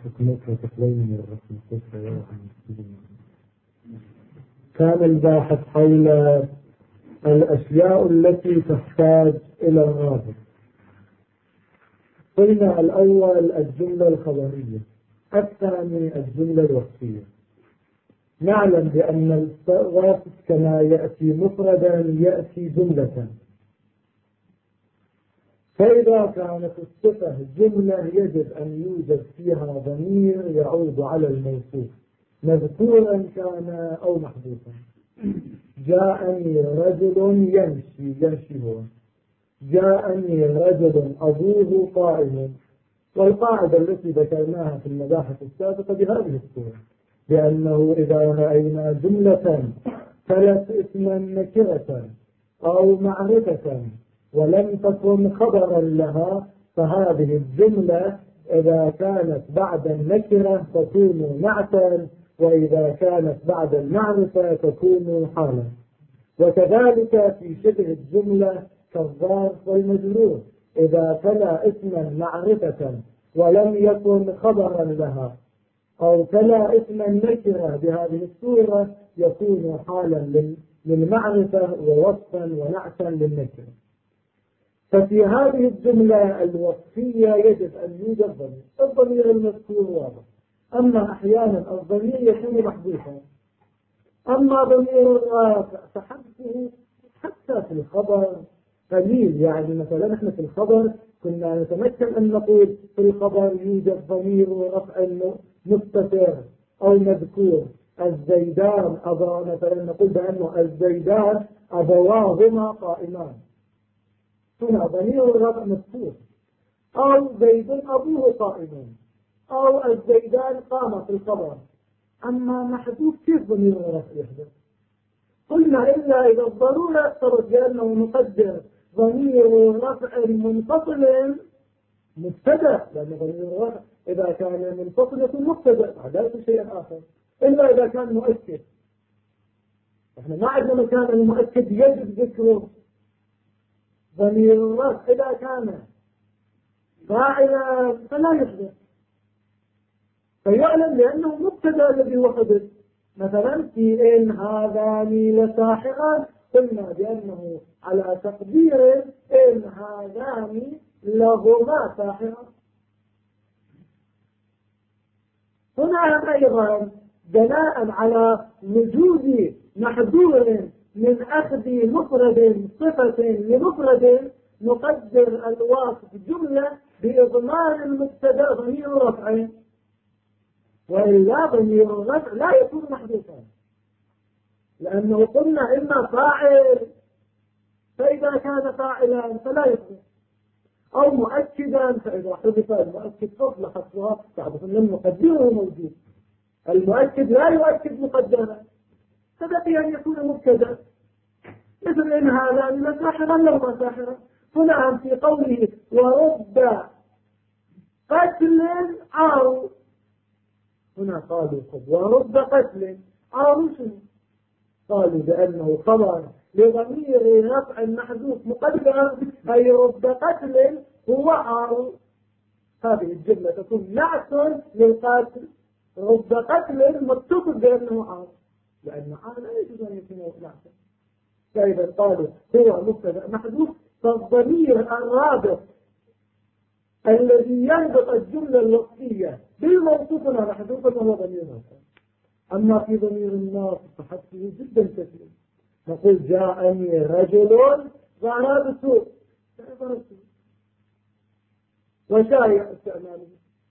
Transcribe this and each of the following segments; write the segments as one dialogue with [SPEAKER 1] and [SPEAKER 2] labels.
[SPEAKER 1] كان الباحث حول الأشياء التي تحتاج إلى الرابط. قلنا الأول الجملة الخبرية، الثاني الجملة الوصفية. نعلم بأن الوصف كما يأتي مفردا يأتي جملة، فإذا كانت الصفة جملة يجب أن يوجد فيها ضمير يعود على الموصوف مذكورا كان أو محذوفا. جاءني رجل يمشي هو، جاءني رجل أبوه قائم. والقاعدة التي ذكرناها في المباحث السابقة بهذه الصورة، لأنه إذا رأينا جملة تلت اسما نكرة أو معرفة ولم تكن خبرا لها، فهذه الجملة إذا كانت بعد النكرة تكون نعتا، وإذا كانت بعد المعرفة تكون حالا. وكذلك في شبه الجملة كالظرف والمجرور، إذا تلا اسما معرفة ولم يكن خبرا لها أو تلا اسما نكرة بهذه الصورة يكون حالا للمعرفة ووصفا ونعتا للنكرة. ففي هذه الجملة الوصفية يجب أن يوجد ضمير، الضمير المذكور واضح، أما أحيانا الضمير يكون محذوفا. أما ضمير الرافع فحذفه حتى في الخبر قليل، يعني مثلا نحن في الخبر كنا نتمكن أن نقول في الخبر يوجد ضمير رفع مستتر أو مذكور، الزيدان أبا، مثلا نقول بأنه الزيدان أبواهما قائمان، هنا ضمير الرفع مذكور، أو زيد أبوه قائم، أو الزيدان قام في الخبر. أما محذوف كيف ضمير الرفع يحدث؟ قلنا إلا إذا الضرورة اقتضت بأنه نقدر ضمير رفع منفصل مبتدأ، لأن ضمير الرفع إذا كان منفصل يكون مبتدأ هذا شيء آخر، إلا إذا كان مؤكد. إحنا ما عندنا مكان المؤكد يجب ذكره. ضمير الرفع إذا كان فاعلا فلا يحدث، فيعلم لأنه مبتدأ الذي هو حدث. مثلا في إن هذان لساحران قلنا بأنه على تقدير إن هذان لهما ساحران. هنا أيضا بناء على وجود محذور من أخذ مفرد صفة لمفرد نقدر الواصف جملة بإضمار المبتدأ ضمير رفع، وإلا ضمير الرفع لا يكون محذوفا، لأنه قلنا إما فاعل، فإذا كان فاعلا فلا يحذف، أو مؤكدا فإذا حذف المؤكد فضل حذفها تعرف أن المقدر موجود، المؤكد لا يؤكد مقدما، فبقي أن يكون مبتدا، مثل إن هذان لساحرا لهما ساحرا. هنا في قوله ورب قتل عار، هنا قالوا ورب قتل عار شنو؟ قالوا بأنه خبر لضمير رفع محذوف مقدر، أي رب قتل هو عار. هذه الجملة تكون نعت للقاتل، رب قتل متصف بأنه عار، لأن عار لا يجوز أن يكون نعتا. فإذا قالوا هو مبتدأ محذوف، فالضمير الرابط الذي يربط الجملة الوصفية بالموصوف محذوفا وهو ضمير رفع. أما في ضمير الناصب فحذفه جدا كثير، نقول جاءني رجل ضربته وشايع استعماله.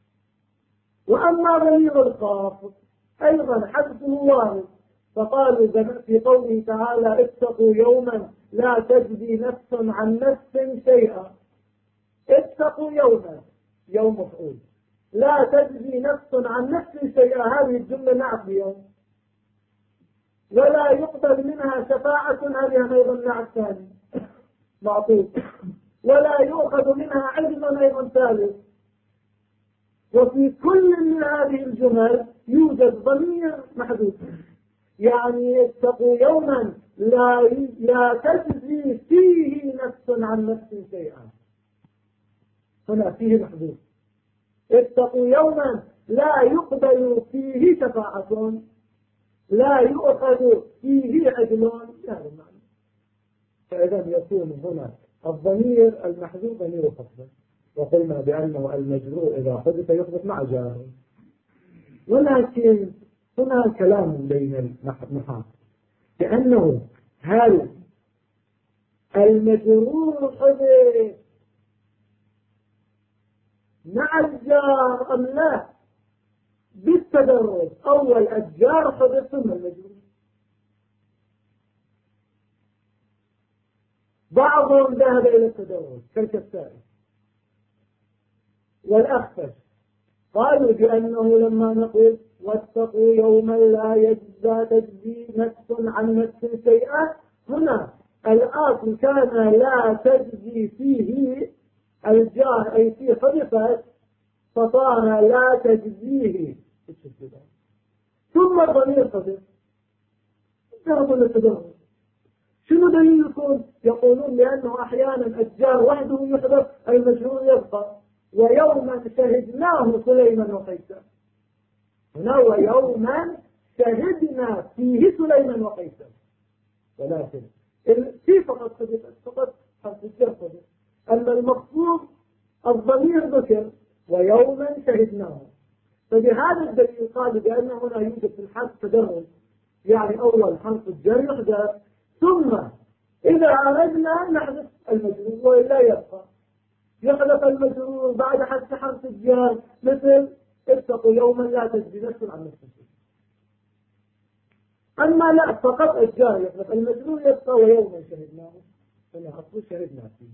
[SPEAKER 1] وأما ضمير الخافض أيضا حذفه وارد، فقالوا في قوله تعالى اتقوا يوما لا تجزي نفس عن نفس شيئا، اتقوا يوما، يوم مفعول، لا تجزي نفس عن نفس شيئا، هذه الجملة نعت يوم، ولا يقبل منها شفاعة، هذه أيضا نعت ثاني معطوف، ولا يؤخذ منها عدل أيضا ثالث. وفي كل من هذه الجمل يوجد ضمير محذوف، يعني اتقوا يوما لا تجزي فيه نفس عن نفس شيئا، هنا فيه محذوف، اتقوا يوما لا يقبل فيه شفاعة لا يؤخذ فيه عدل، هذا المعنى. فإذا يكون هنا الضمير المحذوف ضمير خفض، وقلنا بأنه المجرور إذا حدث يحدث مع جاره. ولكن هنا كلام بين النحاة لأنه هل المجرور حدث مع الجار أم لا بالتدرج؟ أول الجار حدث ثم المجرور. بعضهم ذهب إلى التدرج كالكسائي والأخفش، قالوا بأنه لما نقول واتقوا يوما لا تجزي نفس عن نفس شيئا، هنا الأصل كان لا تجزي فيه الجار أي فيه حدثت فصار لا تجزيه، ثم الضمير حدث ذهبوا للتدرج. شنو دليلكم؟ يقولون لأنه أحيانا الجار وحده يحدث المجرور يبقى. ويوما شهدناه سليمان وقيسا، هنا ويوما شهدنا فيه سليمان وقيسا، ولكن في فقط حدث فقط حرف الجر حدث، أما المقصود الضمير ذكر ويوما شهدناه. فبهذا الدليل قال بأنه هنا يوجد في الحرف تدرج، يعني أول حرف الجر يحدث ثم إذا أردنا نحذف المجرور وإلا يبقى يحذف المجرور بعد حذف حرف الجر، مثل اتقوا يوما لا تجزي نفس عن نفس شيء. أما لا فقط الجار يحذف المجرور يبقى ويوما شهدناه، فلا أصل شهدنا فيه.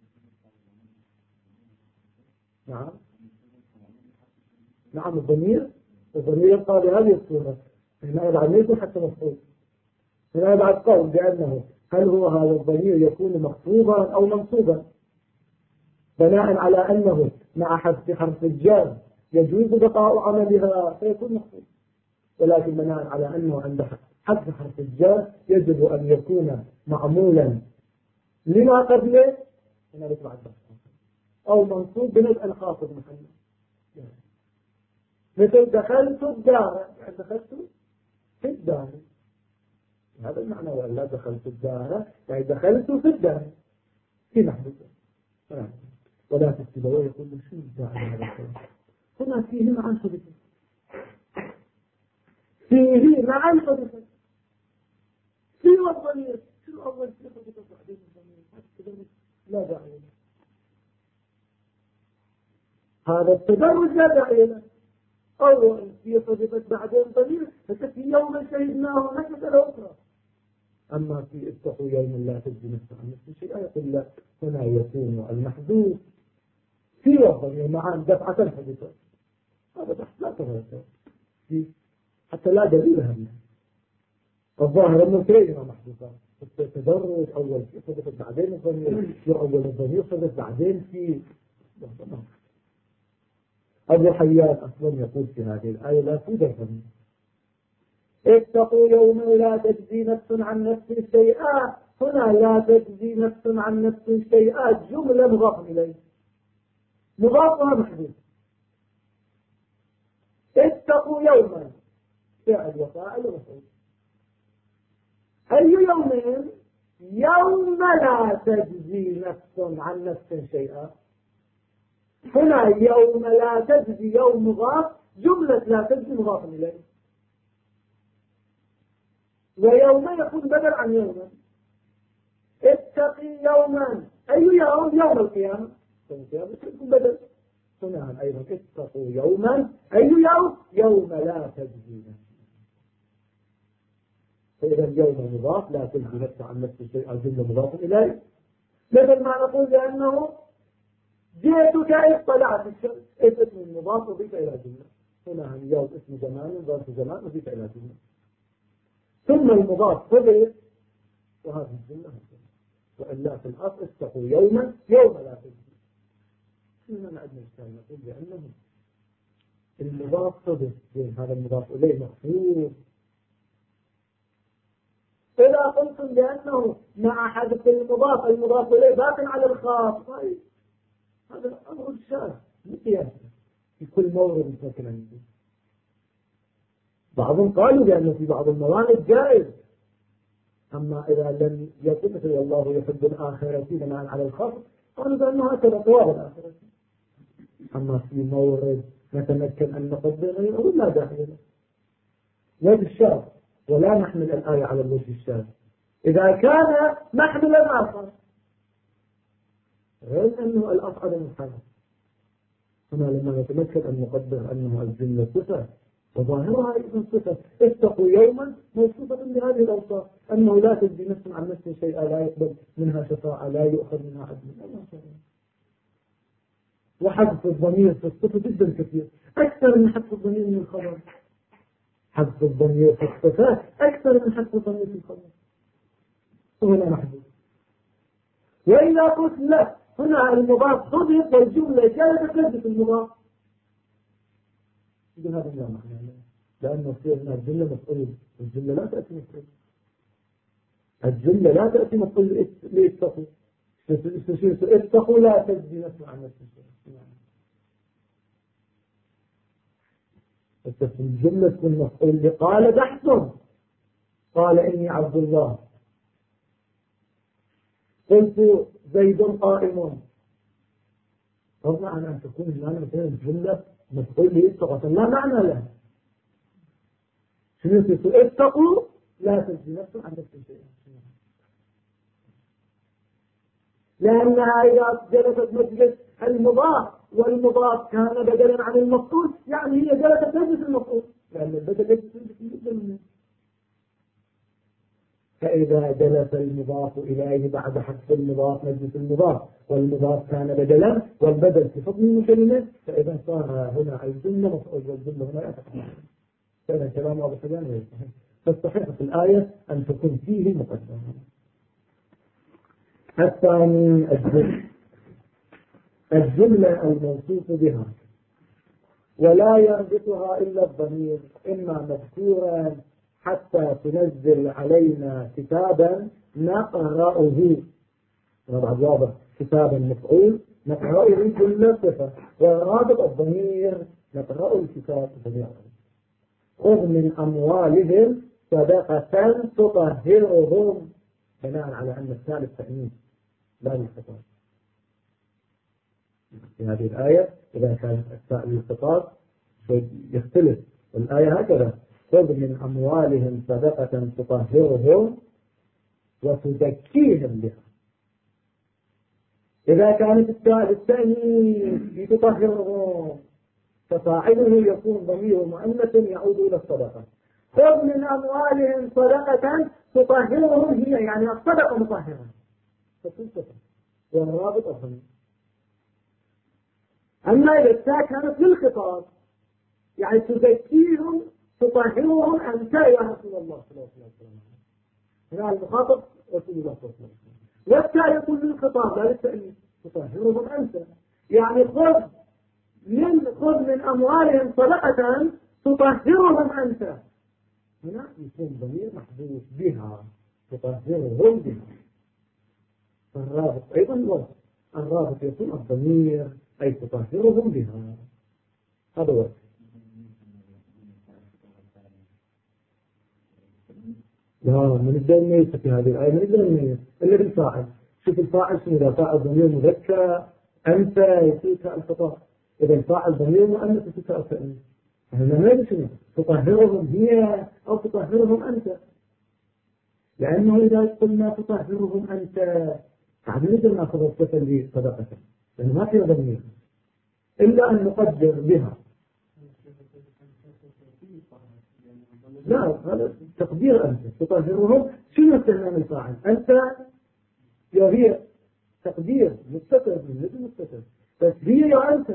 [SPEAKER 1] نعم الضمير يبقى بهذه الصورة، هنا بعد يكون حتى مفعول. هنا بعد قول بأنه هل هو هذا الضمير يكون مخفوضا أو منصوبا بناء على أنه مع حذف حرف الجر يجوز بقاء عملها فيكون مخفوض، ولكن بناء على أنه عند حذف حرف الجر يجب أن يكون معمولا لما قبله هنا بعد أو منصوب بنزع الخافض محمد، مثل دخلت الدار، دخلت في الدار، هذا المعنى. ولا دخلت الدار يعني دخلت في الدار في محدث. ولا تكتبوا يقول شو الداعي هذا الكلام؟ هنا فيه معا حدث، فيه معا حدث في الضمير. شو أول شيء حدث بعدين الضمير؟ لا داعي له، هذا التدرج لا داعي له. أول في حدثت بعدين ضمير فكفي يوم شهدناه مسألة أخرى. أما في اتقوا يوما لا تجزي نفس عن نفس شيئا يقول لك هنا يكون المحذوف في الضمير مع دفعة الحدث، هذا بحث لا تغير حتى لا دليل هم. الظاهر أنه كليهما محذوفان، التدرج أول في حدثت بعدين الضمير، أول الضمير حدث بعدين في أبو حيان أصلا يقول في هذه الآية لا توجد الضمير. اتقوا يوما لا تجزي نفس عن نفس شيئا، هنا لا تجزي نفس عن نفس شيئا جملة مضاف إليه مضافها محذوف. اتقوا يوما فعل وفاعل ومفعول. أي يومين؟ يوم لا تجزي نفس عن نفس شيئا. هنا يوم لا تجزي يوم مضاف، جملة لا تجزي مضاف إليه، ويوم يكون بدل عن يوما. اتقي يوما أي يوم؟ يوم القيامة، يكون بدل. هنا أيضا اتقوا يوما أي يوم؟ يوم لا تجزي نفس. فإذا اليوم مضاف لا تجزي نفس عن نفس شيء جملة مضاف إليه، مثل ما نقول لأنه جئتك اطلعت الشمس، اسم المضاف وضيف إلى جملة. هنا اليوم اسم زمان ظرف زمان وضيف إلى جملة، ثم المضاف حذف وهذه الجملة. وإلا في الأصل اتقوا يوما يوم لا تجزي. هنا عندنا إشكال نقول بأنه المضاف حذف، هذا المضاف إليه مخفوض. إذا قلتم بأنه مع حذف المضاف إليه باق على الخاص، هذا أمر شاذ مقياس. في كل مورد مثل عندي. بعضهم قالوا بأنه في بعض الموارد جائز، أما إذا لم يكن مثل والله يحب الآخرة بناء على الخاص قالوا بأنه هكذا ثواب الآخرة. أما في مورد نتمكن أن نقدر غيره لا داعي له. وجه الشاذ، ولا نحمل الآية على الوجه الشاذ إذا كان محملا آخر غير أنه الأصعد من الحرم. هنا لما نتمكن أن نقدر أنه الجملة صفة وظاهرها أيضا صفة، اتقوا يوما موصوفة بهذه الأوصاف، أنه لا تجزي نفس عن نفس شيئا، لا يقبل منها شفاعة، لا يؤخذ منها عدل. وحذف الضمير في الصفة جدا كثير، أكثر من حذف الضمير من الخبر. حذف الضمير في الصفات أكثر من حذف الضمير في الخبر، وهنا محذوف. وإذا قلت لا، هنا المضاف حذف والجملة جاءت تجد المضاف، هذا لا معنى، لأنه في الجملة مفعول، الجملة لا تأتي مفعول، الجملة لا تأتي مفعول لاتقوا. اتقوا لا تجزي نفس عن نفس الشيء. الجملة تكون مفعول لقال بحث، قال إني عبد الله، قلت زيد قائم. طبعا أن تكون المعنى مثلا الجملة مفعول لاتقوا لا معنى لها. شنو تقول؟ اتقوا لا تجزي نفس عن نفس الشيء، لأنها إذا جلست مجلس المضاف والمضاف كان بدلا عن المفعول، يعني هي جلست مجلس المفعول، لأن البدل يجلس مجلس. فإذا جلس المضاف إليه بعد حذف المضاف مجلس المضاف والمضاف كان بدلا والبدل في حكم المكلمة، فإذا صار هنا الجملة مفعول والجملة هنا أتقى. فإذا كلام أبو حجان غير صحيح، فالصحيح في الآية أن تكون فيه مقدمة. الثاني الجملة الموصوف بها ولا يربطها إلا الضمير، إما مذكورا حتى تنزل علينا كتابا نقرأه، واضح كتابا مفعول نقرأه جملة صفة، ورابط الضمير نقرأ الكتاب جميعا. خذ من أموالهم صدقة تطهرهم، بناء على أن الثالث تأمين لا للخطاب. في هذه الآية إذا كانت التاء للخطاب يختلف، الآية هكذا: خذ من أموالهم صدقة تطهرهم وتزكيهم بها. إذا كانت التاء للتأنيث تطهرهم ففاعله يكون ضمير مؤنث يعود إلى الصدقة. خذ من أموالهم صدقة تطهرهم، هي يعني الصدقة مطهرة، والرابط الضمير. أما إذا التاء كانت للخطاب يعني تزكيهم تطهرهم أنت يا رسول الله صلى الله عليه وسلم، هنا المخاطب رسول الله صلى الله عليه وسلم، والتاء يكون للخطاب لا للتأنيث تطهرهم أنت، يعني خذ من أموالهم صدقة تطهرهم أنت، هنا يكون ضمير محذوف بها تطهرهم بها. فالرابط أيضا الوصف، الرابط يكون الضمير أي تطهرهم بها، هذا وصف. لا من الدنيا في هذه الآية من الدنيا إلا بالفاعل. شوف الفاعل شنو، إذا فاعل ضمير مذكر أنت يصير الخطاب، إذا الفاعل ضمير مؤنث يصير التأنيث. هنا ما يدري شنو تطهرهم هي أو تطهرهم أنت، لأنه إذا قلنا تطهرهم أنت بعد نقدر نأخذ الصفة اللي صدقة، لأنه ما في ضمير إلا أن نقدر بها. لا هذا تقدير أنت تطهرهم، شنو استخدام الفاعل أنت يا هي، تقدير مستتر من مثل مستتر، بس هي يا أنت.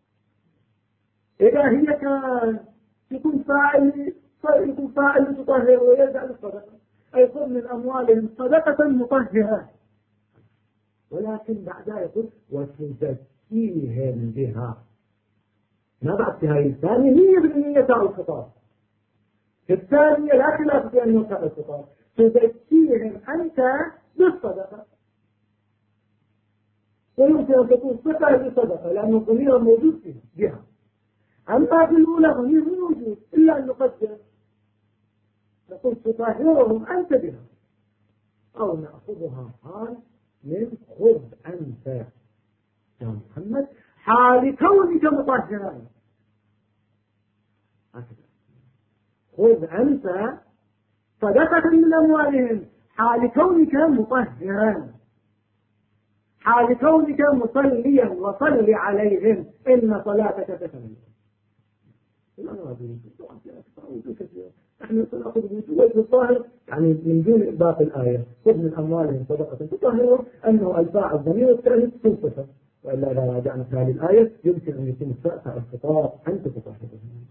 [SPEAKER 1] إذا هي كان يكون فاعل تطهر ويرجع للصدقة، أي خذ من أموالهم صدقة مطهرة، ولكن بعدها يقول وتزكيهم بها. ما بعد في هاي الثانية 100% تاء الخطاب، الثانية لا خلاف في أنه تاء الخطاب، تزكيهم أنت بالصدقة، ويمكن أن تكون صفة للصدقة لأنه الضمير موجود فيها بها. أما في الأولى ضمير موجود إلا أن نقدر نقول تطهرهم أنت بها، أو نأخذها حال من خذ أنت يا محمد حال كونك مطهرا. خذ أنت صدقة من أموالهم حال كونك مطهرا، حال كونك مصليا وصل عليهم إن صلاتك تكمل. نحن سنأخذ بوجه الظاهر يعني من دون باقي الآية خذ من أموالهم صدقة تطهرهم أنه الفاعل الضمير الثالث توصفه، وإلا إذا راجعنا في هذه الآية يمكن أن يكون الخطاب أنت تطهرهم.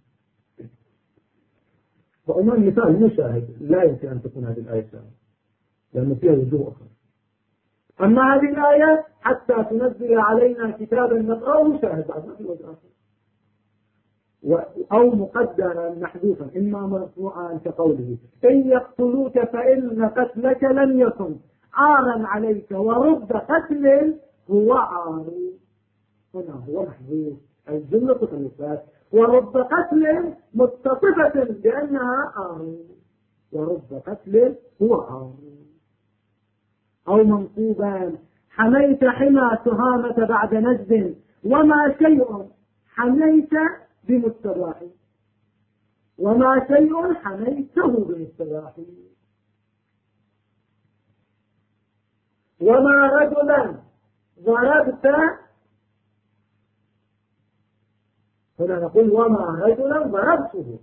[SPEAKER 1] وأمام مثال مشاهد لا يمكن أن تكون هذه الآية شاهد لأن فيها وجوه أخرى. أما هذه الآية حتى تنزل علينا كتابا نقرأه شاهد بعد ما في وجه آخر، أو مقدرا محذوفا إما مرفوعا كقوله إن يقتلوك فإن قتلك لن يكن عارا عليك ورب قتل هو عار. هنا هو محذوف الجملة ثلاثات، ورب قتل متصفة بأنها عار، ورب قتل هو عار. أو منصوبان حميت حمى تهامة بعد نجد وما شيء حميت بمستراح وما شيء حميته بمستراح. وما رجلا ضربت، هنا نقول وما رجلا ضربته،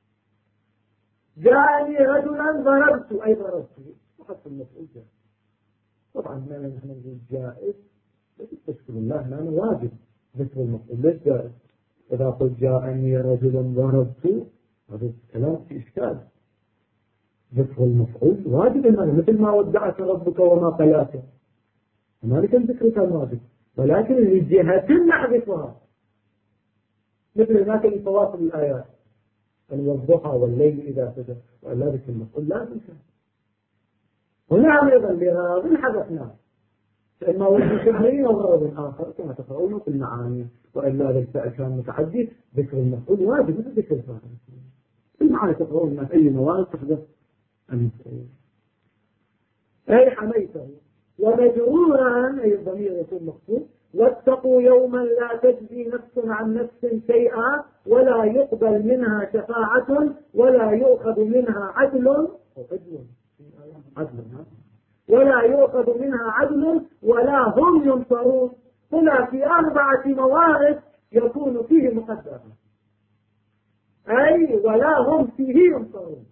[SPEAKER 1] جاءني رجلا ضربت أي ضربته وحتى المفعول جاء. طبعا ما نحن نقول جائز تشكر الله لأنه واجب ذكر المفعول ليش جائز. إذا قلت جاءني رجلا ضربت هذا الكلام في إشكال، ذكر المفعول واجب مثل ما ودعك ربك وما قلاك هنالك الذكر كان واجب، ولكن لجهة نحذفها مثل هناك الفواصل الآيات والضحى والليل إذا سجى وإلا ذكر المفعول لا تنسى. هنا أيضا لغرض حدثنا فإما وجه شهرين أو غرض آخر كما تقرؤون في المعاني، وإلا ذلك كان متعدي ذكر المفعول واجب مثل ذكر الفاعل. في المعاني تقرؤون في أي موارد تحدث المفعول أي حميته. ومجرورا أي الضمير يكون مخصوص واتقوا يوما لا تجزي نفس عن نفس شيئا ولا يقبل منها شفاعة ولا يؤخذ منها عدل ولا يؤخذ منها عدل ولا هم ينصرون. هنا في 4 موارد يكون فيه مقدرا أي ولا هم فيه ينصرون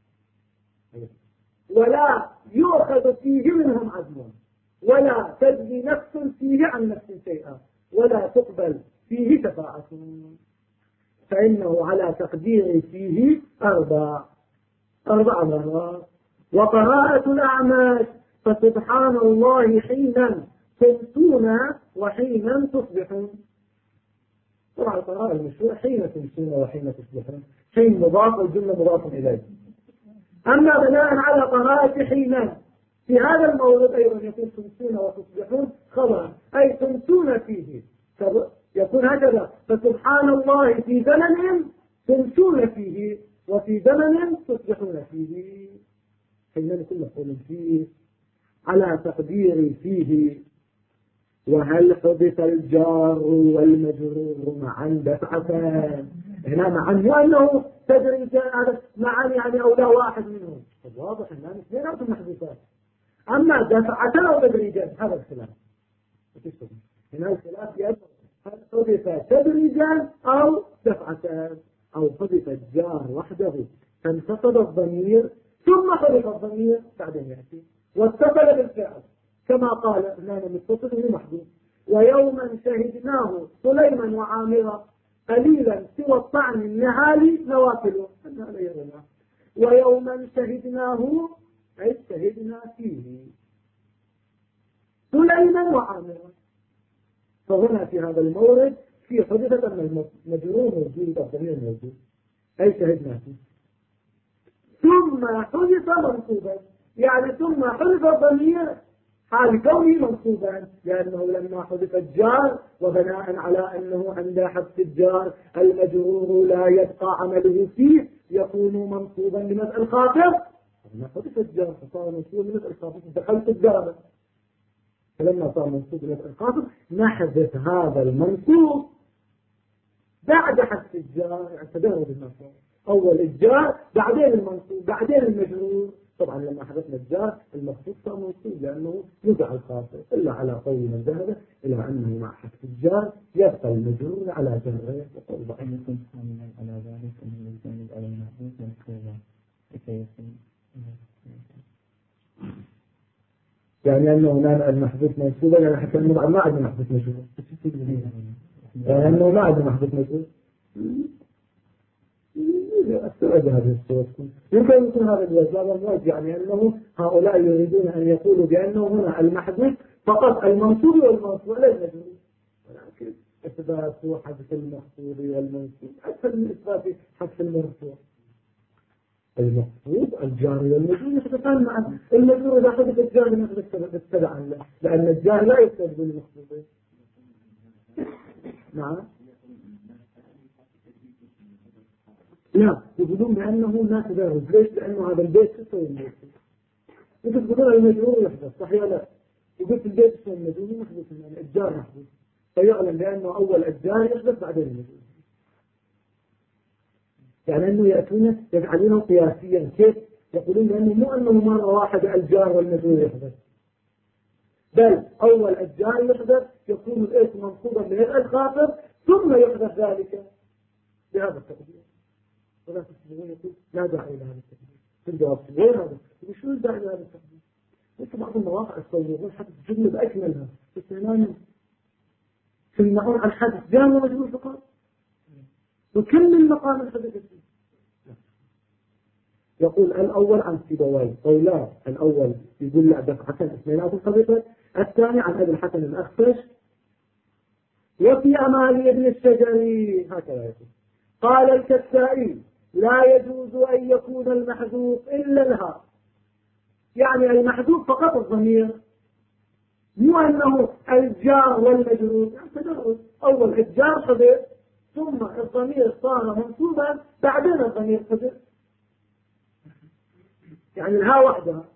[SPEAKER 1] ولا يؤخذ فيه منهم عدل ولا تجزي نفس فيه عن نفس شيئا ولا تقبل فيه شفاعة، فإنه على تقدير فيه 4 مرات. وقراءة الأعماش فسبحان الله حينا تمسون وحينا تصبحون. طبعا القراءة المشروع حين تمسون وحين تصبحون، حين مضاف والجملة مضاف إليه. أما بناء على قراءة حينا في هذا المورد أيضا يكون تمسون وتصبحون خبرا أي تمسون فيه يكون هكذا فسبحان الله في زمن تمسون فيه وفي زمن تصبحون فيه. حينما كل مفعول فيه على تقدير فيه. وهل حدث الجار والمجرور معا دفعتان؟ هنا معا لأنه تدري هذا معا يعني أو لا واحد منهم واضح أنها اثنين أو محذوفات. أما دفعتان أو تدريجان هذا الخلاف. هنا الخلاف هل حدث تدريجان أو دفعتان أو حدث الجار وحده فانتصل الضمير ثم حدث الضمير بعدين يأتي واتصل بالفعل كما قال هنا متصل محدود. ويوما شهدناه سليما وعامرا قليلا سوى الطعن النهالي نوافله. ويوما شهدناه أي شهدنا فيه سليما وعامرا. فهنا في هذا المورد في حدثة أن المجرور موجود الضمير موجود أي شهدنا فيه ثم حدث منصوبا يعني ثم حدث الضمير حال كونه منصوبا، لأنه لما حذف الجار وبناء على أنه عند حذف الجار المجرور لا يبقى عمله فيه يكون منصوبا لمسألة الخاطر. لما حذف الجار فصار منصوبا لمسألة الخاطر دخلت الدارة، فلما صار منصوب لمسألة الخاطر نحذف هذا المنصوب بعد حذف الجار، يعني تدرج المنصوب، أول الجار بعدين المنصوب بعدين المجرور. طبعا لما حذفنا الجار المخصوص صار منصوب لأنه يدعى الخاطر، إلا على قول من ذهب إلى أنه مع حذف الجار يبقى المجرور على جره. وقول
[SPEAKER 2] أن يكون حاملا على ذلك أنه يجانب على المحذوف والكذا لكي يكون
[SPEAKER 1] يعني أنه هنا المحذوف منصوبا، يعني حتى أنه ما عندنا محذوف مجرور، يعني أنه ما عندنا محذوف مجرور. أستبعد هذه الصورة. يمكن يكون هذا الجواب يعني أنه هؤلاء يريدون أن يقولوا بأنه هنا المحذوف فقط المنصوب والمنصوب لا المجرور، ولكن إثبات حذف المخفوض والمنصوب أكثر من إثبات حذف المرفوع. المخفوض الجاري والمجرور يختلفان معا، المجرور إذا حذف الجاري نحذف تبعا له، لأن الجاري لا يختلف بالمخفوض. نعم. لا، يقولون بأنه لا تدرج. ليش؟ لأنه هذا البيت يسوي المجرور. يقول تقولون المجرور يحدث صحيح ولا؟ يقول في البيت يسوي المجرور محدث، يعني الجار محدث، فيعلم بأنه أول الجار يحدث بعدين المجرور. يعني أنه يأتون يجعلونه قياسيا. كيف؟ يقولون بأنه مو أنه مرة واحدة الجار والمجرور يحدث، بل أول الجار يحدث يكون الاسم منصوبا بهذا الخاطر ثم يحدث ذلك بهذا التقدير. ولا تستطيعون يقول لا داعي لهذا التقدير. في الجواب غير هذا. يقول شو الداعي لهذا التقدير؟ ليس بعض المواقع يصورون حدث جملة بأكملها تمنعون عن حدث جامع مجرور فقط، وكم من مقام الحدث فيه. يقول الأول عن سيبويه قولان، الأول يقول لا دفعة اثنينات الخبيثة، الثاني عن أبي الحسن الأخفش وفي أمالي ابن الشجري هكذا يقول. قال الكسائي لا يجوز أن يكون المحذوف إلا الهاء، يعني المحذوف فقط الضمير، مو أنه الجار والمجرور. يعني تدرج، أول الجار حذف ثم الضمير صار منصوبا بعدين الضمير حذف، يعني الهاء وحدها،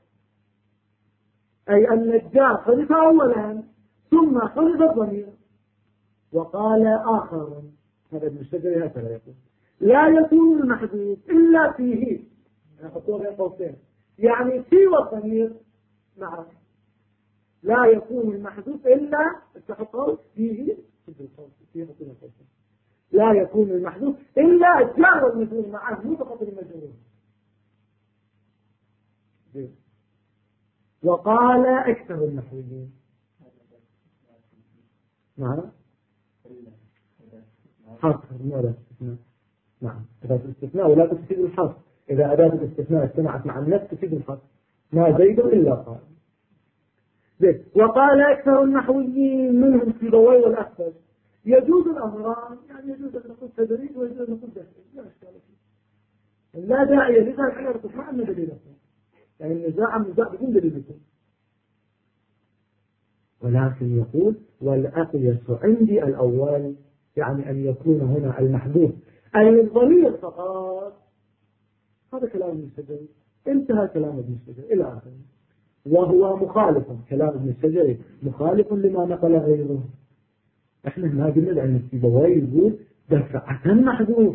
[SPEAKER 1] أي أن الجار حذف أولا ثم حذف الضمير. وقال آخر، هذا ابن الشجري هكذا يقول لا يكون المحذوف إلا فيه، أنا أحطوها بين قوسين، يعني في والضمير معه. لا يكون المحذوف إلا تحطه فيه، لا يكون المحذوف إلا الجار والمجرور معه، مو فقط المجرور. وقال أكثر النحويين نعم حصر ولا استثناء. نعم أداة الاستثناء ولا تفيد الحصر، إذا أداة الاستثناء اجتمعت مع النفس تفيد الحصر، ما زيد إلا قال. وقال أكثر النحويين منهم سيبويه والأخفش يجوز الأمران، يعني يجوز أن نقول تدريج ويجوز أن نقول دخل، لا أشكال فيه، لا داعي لذلك أن يرتب مع دليل، يعني النزاع بدون دليل. ولكن يقول والأقيس عندي الأول، يعني أن يكون هنا المحذوف أي الضمير فقط. هذا كلام ابن الشجري، انتهى كلام ابن الشجري إلى آخره، وهو مخالف، كلام ابن الشجري مخالف لما نقل غيره. احنا ما قلنا لأن سيبويه يقول دفعة محذوف،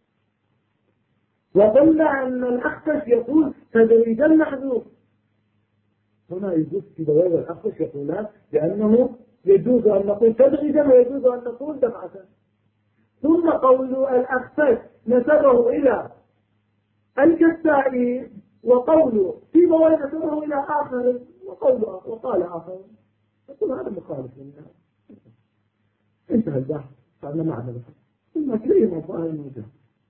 [SPEAKER 1] وقلنا أن الأخفش يقول تدريجا محذوف. هنا يجوز سيبويه والأخفش يقولان بأنه يجوز أن نقول تدريجا ويجوز أن نقول دفعة. ثم قول الأخفش نسبه إلى الكسائي، وقول سيبويه نسبه إلى آخر، وقال آخر، يقول هذا مخالف لنا. انتهى البحث، فأنا ما عندنا بحث، ثم كلمة مفاهيم الموجة.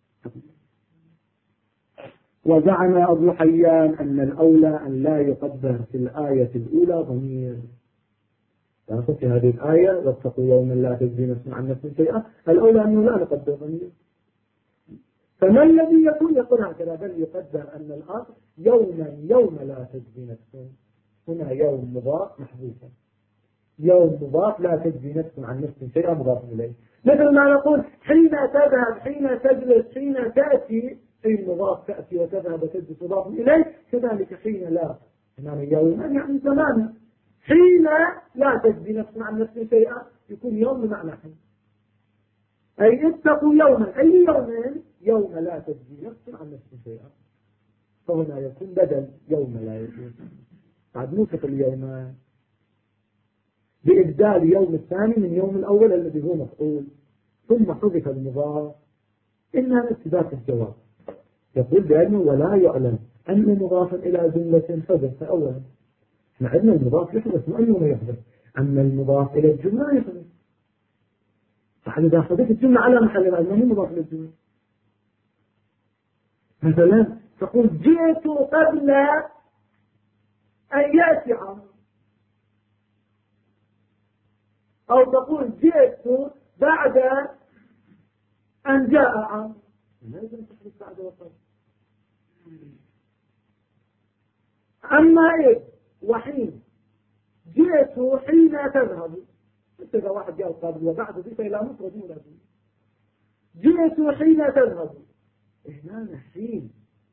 [SPEAKER 1] وزعم أبو حيان أن الأولى أن لا يقدر في الآية الأولى ضمير، يعني في هذه الآية واتقوا يوما لا تجزي نفس عن نفس شيئا، الأولى أنه لا نقدر ضمير. فما الذي يقول هكذا، بل يقدر أن الأصل يوما لا تجزي نفس، هنا يوم مضاف محذوفا، يوم مضاف لا تجزي نفس عن نفس شيئا مضاف إليه، مثل ما نقول حين تذهب، حين تجلس، حين تأتي، حين مضاف تأتي وتذهب وتجلس مضاف إليه، كذلك حين لا، هنا يوما يعني زمانا، حين لا تجزي نفس عن نفس شيئا يكون يوم بمعنى حين، أي اتقوا يوما، أي يومين، يوم لا تجزي نفس عن نفس شيئا، فهنا يكون بدل يوم لا يجوز، بعد نوصف اليوم بإبدال يوم الثاني من يوم الأول الذي هو مفعول، ثم حذف المضاف، إنها استدراك الجواب، يقول بأنه ولا يعلم أن مضافا إلى جملة حذف. أولا احنا عندنا المضاف يحذف وأنه ما يحذف، أما المضاف إلى الجملة يحذف، فإذا حذفت الجملة على محل أنه مضاف إلى الجملة، مثلا تقول جئت قبل أن يأتي عمرو، أو تقول جئت بعد أن جاء عمرو، لازم تحدث بعد وقت. أما إذ وحين، جئت حين تذهب، إذا واحد قال قبل وبعد ضيف إلى مفرد ولا ضيف، جئت حين تذهب، هنا حين،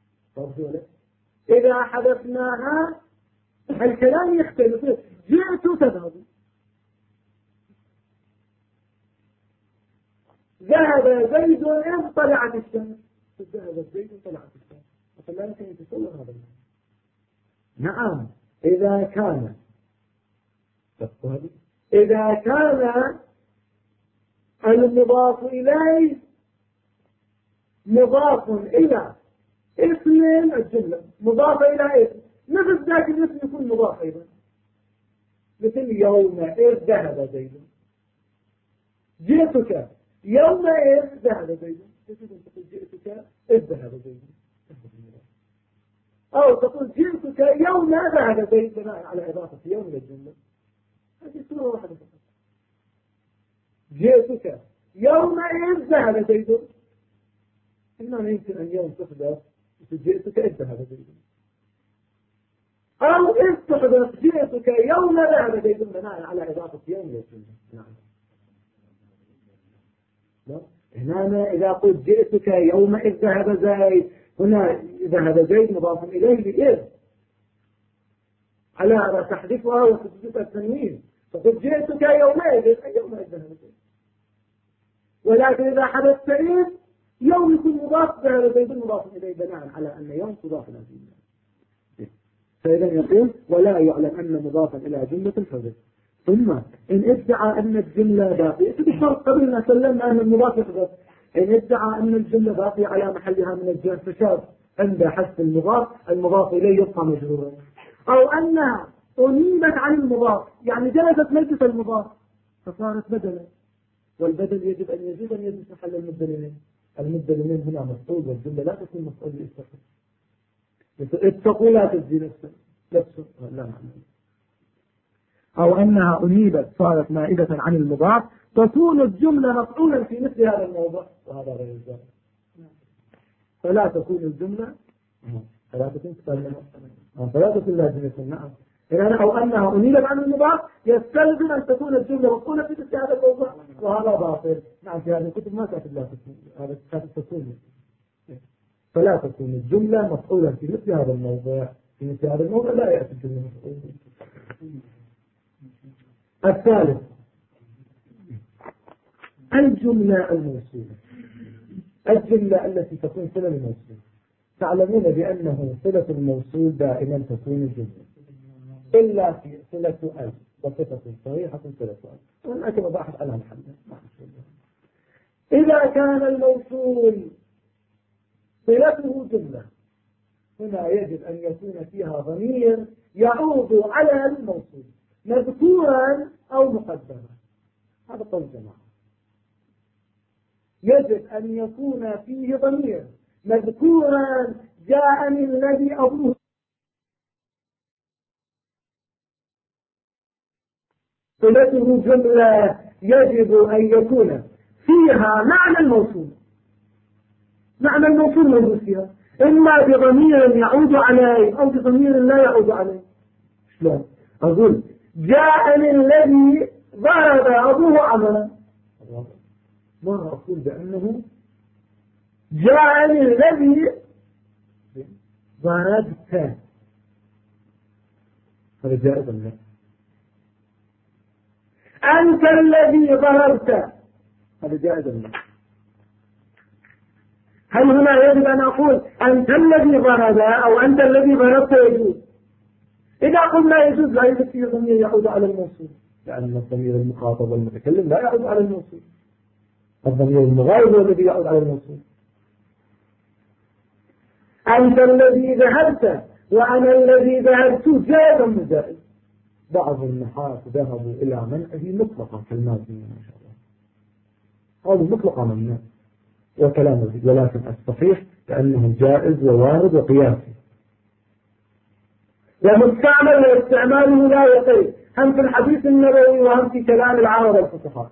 [SPEAKER 1] إذا حدثناها الكلام يختلف، جئت تذهب، ذهب زيد إذ طلعت الشمس، ذهب زيد طلعت الشمس، فلا يمكن أن يتصور هذا المعنى. نعم إذا كان المضاف إليه مضاف إلى اسم الجملة، مضاف إلى اسم، مثل ذاك الاسم يكون مضاف أيضا، مثل يومئذ ذهب زيد، جئتك يومئذ ذهب زيد، تقول جئتك إذ ذهب زيد، أو تقول جئتك يوم ذهب زيد بناء على إضافة يوم للجملة، هذه صورة واحدة فقط. جئتك يومئذ ذهب زيد، إنما يمكن أن يوم تحدث جئتك إذ ذهب زيد، أو إذ تحدث جئتك يوم ذهب زيد بناء على إضافة يوم للجملة. نعم. هنا إذا قلت جئتك يومئذ ذهب زيد، هنا ذهب زيد مضاف إليه بإذ على تحذفها وتحذف التنوين، فقلت جئتك يومئذ أي يومئذ ذهب زيد، ولكن إذا حدث إذ يوم يكون مضاف، ذهب زيد مضاف إليه بناء على أن يوم تضاف إلى جملة. فإذا يقول ولا يعلم أن مضافا إلى جملة حذف. ثم إن ادعى أن الجملة باقية، بشرط قبلنا سلمنا أن المضاف يحذف، إن ادعى أن الجملة باقية على محلها من الجر فشاذ عند حذف المضاف إليه يبقى مجرورا، أو أنها أنيبت عن المضاف، يعني جلست مجلس المضاف فصارت بدلا، والبدل يجب أن يجلس محل المبدلين. المبدلين هنا مفعول، والجملة لا تكون مفعول لإستقل، اتقوا لا تجزي نفسا لا معنى. أو أنها أنيبت صارت نائبة عن المضاف، تكون الجملة مفعولا في مثل هذا الموضوع، وهذا غير الجملة، فلا تكون الجملة فلا تكون لازمة. نعم. أو أنها أنيبت عن المضاف يستلزم أن تكون الجملة مفعولة في مثل هذا الموضوع، وهذا باطل. نعم في هذه الكتب ما كاتب لا تكون، هذا كاتب تكون، فلا تكون الجملة مفعولا في مثل هذا الموضوع، في مثل هذا الموضوع لا يأتي الجملة مفعولة. الثالث الجملة الموصولة، الجملة التي تكون صلة الموصول. تعلمون بأنه صلة الموصول دائما تكون الجملة إلا في صلة أل، وصفة صريحة صلة أل، ولكن وضحت على محل. إذا كان الموصول صلته جملة، هنا يجب أن يكون فيها ضمير يعود على الموصول مذكورا أو مقدما، هذا قول جماعة. يجب أن يكون فيه ضمير مذكورا جاءني الذي أظنه، صلته جملة يجب أن يكون فيها معنى الموصول، معنى الموصول موجود فيها، إما بضمير يعود عليه أو بضمير لا يعود عليه. شلون؟ أقول جاءني الذي ضرب أبوه عملا، ما أقول بأنه جاءني الذي ضربت، هذا جائز ولا لا؟ أنت الذي ضربت، هذا جائز ولا لا؟ هل هنا يجب أن أقول أنت الذي ضرب أو أنت الذي ضربت يجوز؟ إذا قلنا يجوز لا يوجد فيه ضمير يعود على الموصول، لأن الضمير المخاطب والمتكلم لا يعود على الموصول، الضمير المغاير هو الذي يعود على الموصول. أنت الذي ذهبت وأنا الذي ذهبت جائز مجائز. بعض النحاة ذهبوا إلى منعه مطلقا كالمازنية ما شاء الله، هذا مطلقا ممنوع وكلامه، ولكن الصحيح لأنه جائز ووارد وقياسي ومستعمل واستعماله لا يقيد، هم في الحديث النبوي وهم في كلام العرب الفصحاء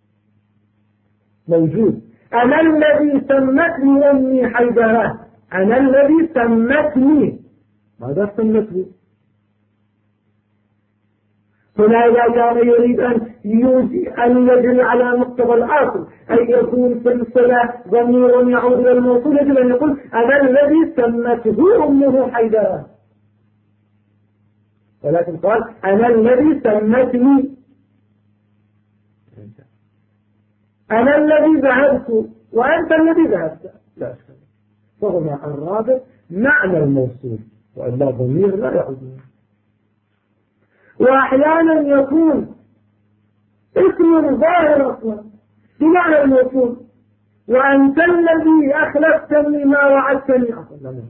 [SPEAKER 1] موجود. أنا الذي سمتني أمي حيدرة، أنا الذي سمتني، ماذا سمتني؟ هنا إذا كان يريد أن يجري على مقتضى الأصل أن يكون سلسلة ضمير يعود إلى الموصول، يجب أن يقول أنا الذي سمته أمه حيدرة، ولكن قال أنا الذي سمتني، أنا الذي ذهبت وأنت الذي ذهبت، لا أشكال. فهنا الرابط معنى الموصول وإلا ضمير لا يعود. وأحيانا يكون اسم ظاهر أصلا بمعنى الموصول، وأنت الذي أخلفتني ما وعدتني أصلا،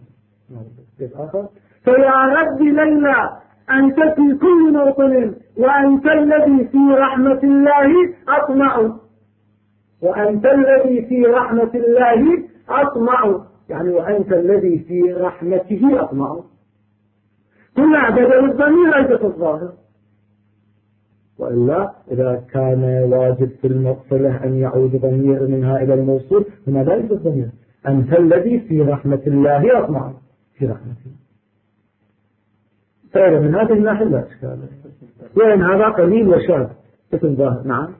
[SPEAKER 1] فيا رب ليلى أنت في كل موطن وأنت الذي في رحمة الله أطمع، وأنت الذي في رحمة الله أطمع، يعني وأنت الذي في رحمته أطمع. هنا بدل الضمير ليس الظاهر، وإلا إذا كان واجب في المصلة أن يعود ضمير منها إلى الموصول هنا لا يوجد ضمير، أنت الذي في رحمة الله أطمع، في رحمته. فإذا من هذه الناحية لا إشكال، وإن هذا قليل وشاذ اسم ظاهر. نعم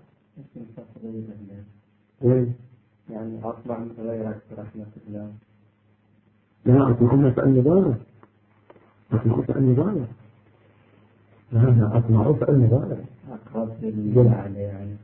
[SPEAKER 2] يعني أطلع متغيرات في رحمة الله،
[SPEAKER 1] لا أطمع فأني ضارة، أطمع فأني ضارة، لا أطمع فأني ضارة،
[SPEAKER 2] أقرب للمعنى يعني.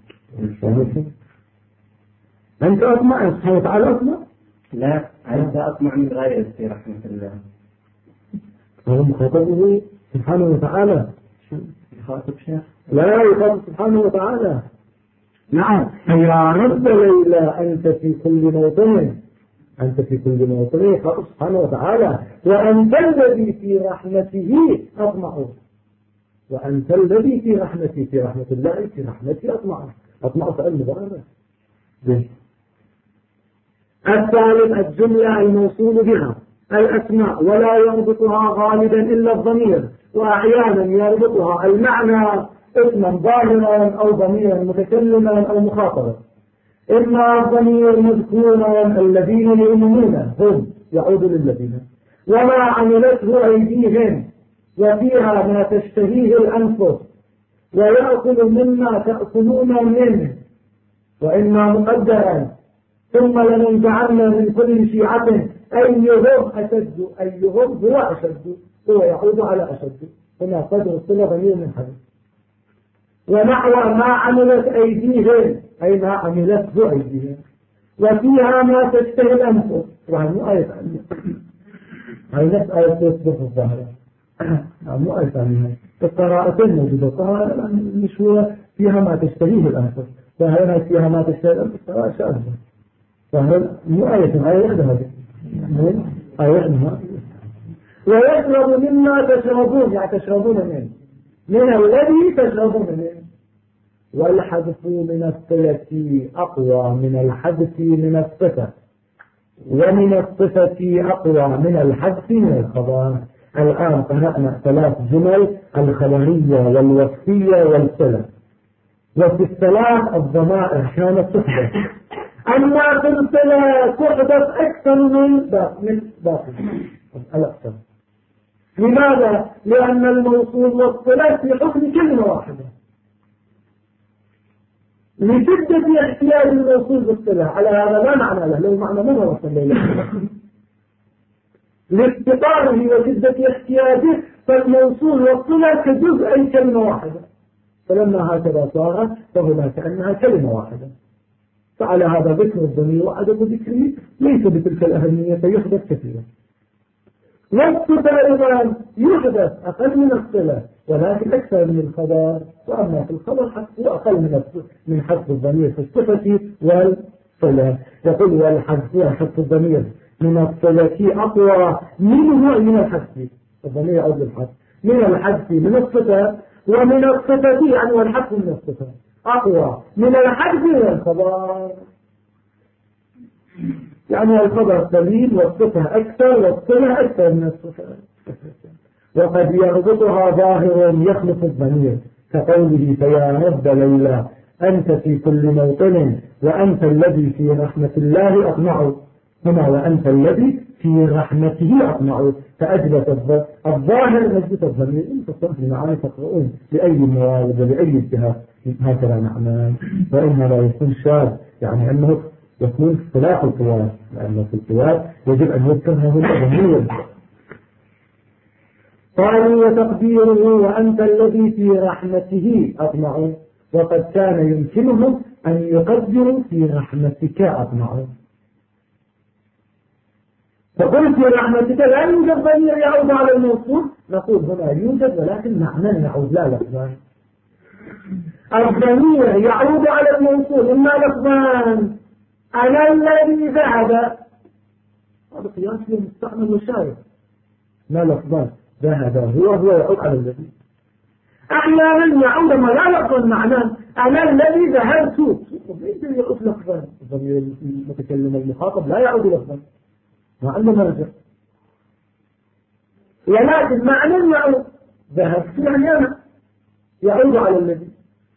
[SPEAKER 1] أنت أطمع سبحانه وتعالى أطمع؟
[SPEAKER 2] لا أنت أطمع من غير في رحمة الله،
[SPEAKER 1] هو مخاطبه سبحانه وتعالى،
[SPEAKER 2] يخاطب شيخ
[SPEAKER 1] لا يخاطب سبحانه وتعالى. نعم يا رب ليلى أنت في كل موطن، أنت في كل موطن يخاطب سبحانه وتعالى، وأنت الذي في رحمته أطمع، وأنت الذي في رحمتي، في رحمة الله في رحمتي أطمع، أطمع فأني ضارة. الثالث الجملة الموصول بها الأسماء ولا يربطها غالبا إلا الضمير، وأحيانا يربطها المعنى اسما ظاهرا أو ضميرا متكلما أو مخاطبا، إما ضمير مذكورا الذين يؤمنون هم يعود للذين، وما عملته أيديهم وفيها ما تشتهيه الأنفس ويأكل مما تأكلون منه، وإما مقدرا ثم لننزعن من كل شيعة أيهم أشد، أيهم هو أشد، هو يعود على أشد، هنا قدر الصلة ضمير من حدث. ونحو ما عملت أيديهم أي ما عملته أيديهم، وفيها ما تشتهي الأنفس، وهي آية عنها، هي نفس آية تصبح الظاهرة، مو آية عنها، القراءتين موجودة، القراءة مش هو فيها ما تشتهيه الأنفس، وهنا فيها ما تشتهي الأنفس، قراءة شاذة، فهل مو آية، آية عندها آية عندها. ويشرب مما تشربون، يعني تشربون من الذي تشربون منه، والحذف من الصلة أقوى من الحذف من الصفة، ومن الصفة أقوى من الحذف من الخبر. الآن قرأنا 3 جمل، الخبرية والوصفية والصلة، وفي الثلاث الضمائر كانت تحدث، أما في الصلة تحدث أكثر من باقي الأكثر. لماذا؟ لأن الموصول والصلة في حكم كلمة واحدة، لشدة احتياج الموصول بالصلة. على هذا لا معنى له، لو معنى ما هو وصل إليه لافتقاره وشدة احتياجه، فالموصول والصلة كجزء كلمة واحدة، فلما هكذا صار فهما كأنها كلمة واحدة. فعلى هذا ذكر الضمير وعدم ذكره ليس بتلك الأهمية، فيحدث كثيرا. والصفة أيضا يحدث أقل من الصلة ولكن أكثر من الخبر، وأما في الخبر حسب أقل من حذف الضمير في الصفة والصلة. يقول والحذف الضمير من الصلة أقوى منه من الحذف، الضمير أو الحذف من الحذف من الصفة، ومن الصفة يعني والحذف من الصفة أقوى من الحذف من الخبر، يعني الخبر قليل والصفة أكثر والصلة أكثر من الصفة. وقد يربطها ظاهر يخلف الضمير كقوله فيا رب ليلى أنت في كل موطن وأنت الذي في رحمة الله أطمع، هنا وأنت الذي في رحمته أطمع، فأجلت الظاهر مجلس الضمير. إن تصرف المعاني تقرؤون لأي موارد ولأي اجتهاد هكذا نعمل، وإنها لا يكون شاذ، يعني أنه يكون اختلاف القياس، لأن في القياس يجب أن يذكر هنا ضمير. قالوا وتقديره وأنت الذي في رحمته أطمع، وقد كان يمكنهم أن يقدروا في رحمتك أطمع. فقل في رحمتك لا يوجد ضمير يعود على الموصول، نقول هنا يوجد ولكن معنى يعود لا لفظان. الضمير يعود على الموصول إما لفظان، أنا الذي ذهب، هذا قياس مستعمل وشارك، ما لفظان، ذهب هو يعود على الذي. أحيانا يعود ما لا لفظا معناه، أنا الذي ذهبت، ليس يعود لفظان. الضمير المتكلم المخاطب لا يعود لفظا، ما عنده مرجع، ولكن معنى يعود، ذهبت يعني أنا، يعود على الذي.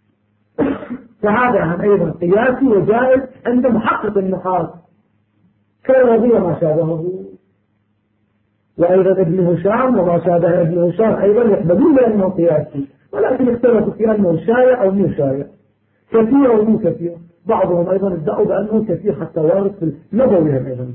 [SPEAKER 1] فهذا أيضا قياسي وجائز عند محقق النحاة كالرضي وما شابهه، وأيضا ابن هشام وما شابه ابن هشام أيضا يقبلون بأنه قياسي، ولكن اختلفوا في أنه شائع أو مو شائع، كثير أو مو كثير. بعضهم أيضا ادعوا بأنه كثير حتى وارد في النبوي أيضا.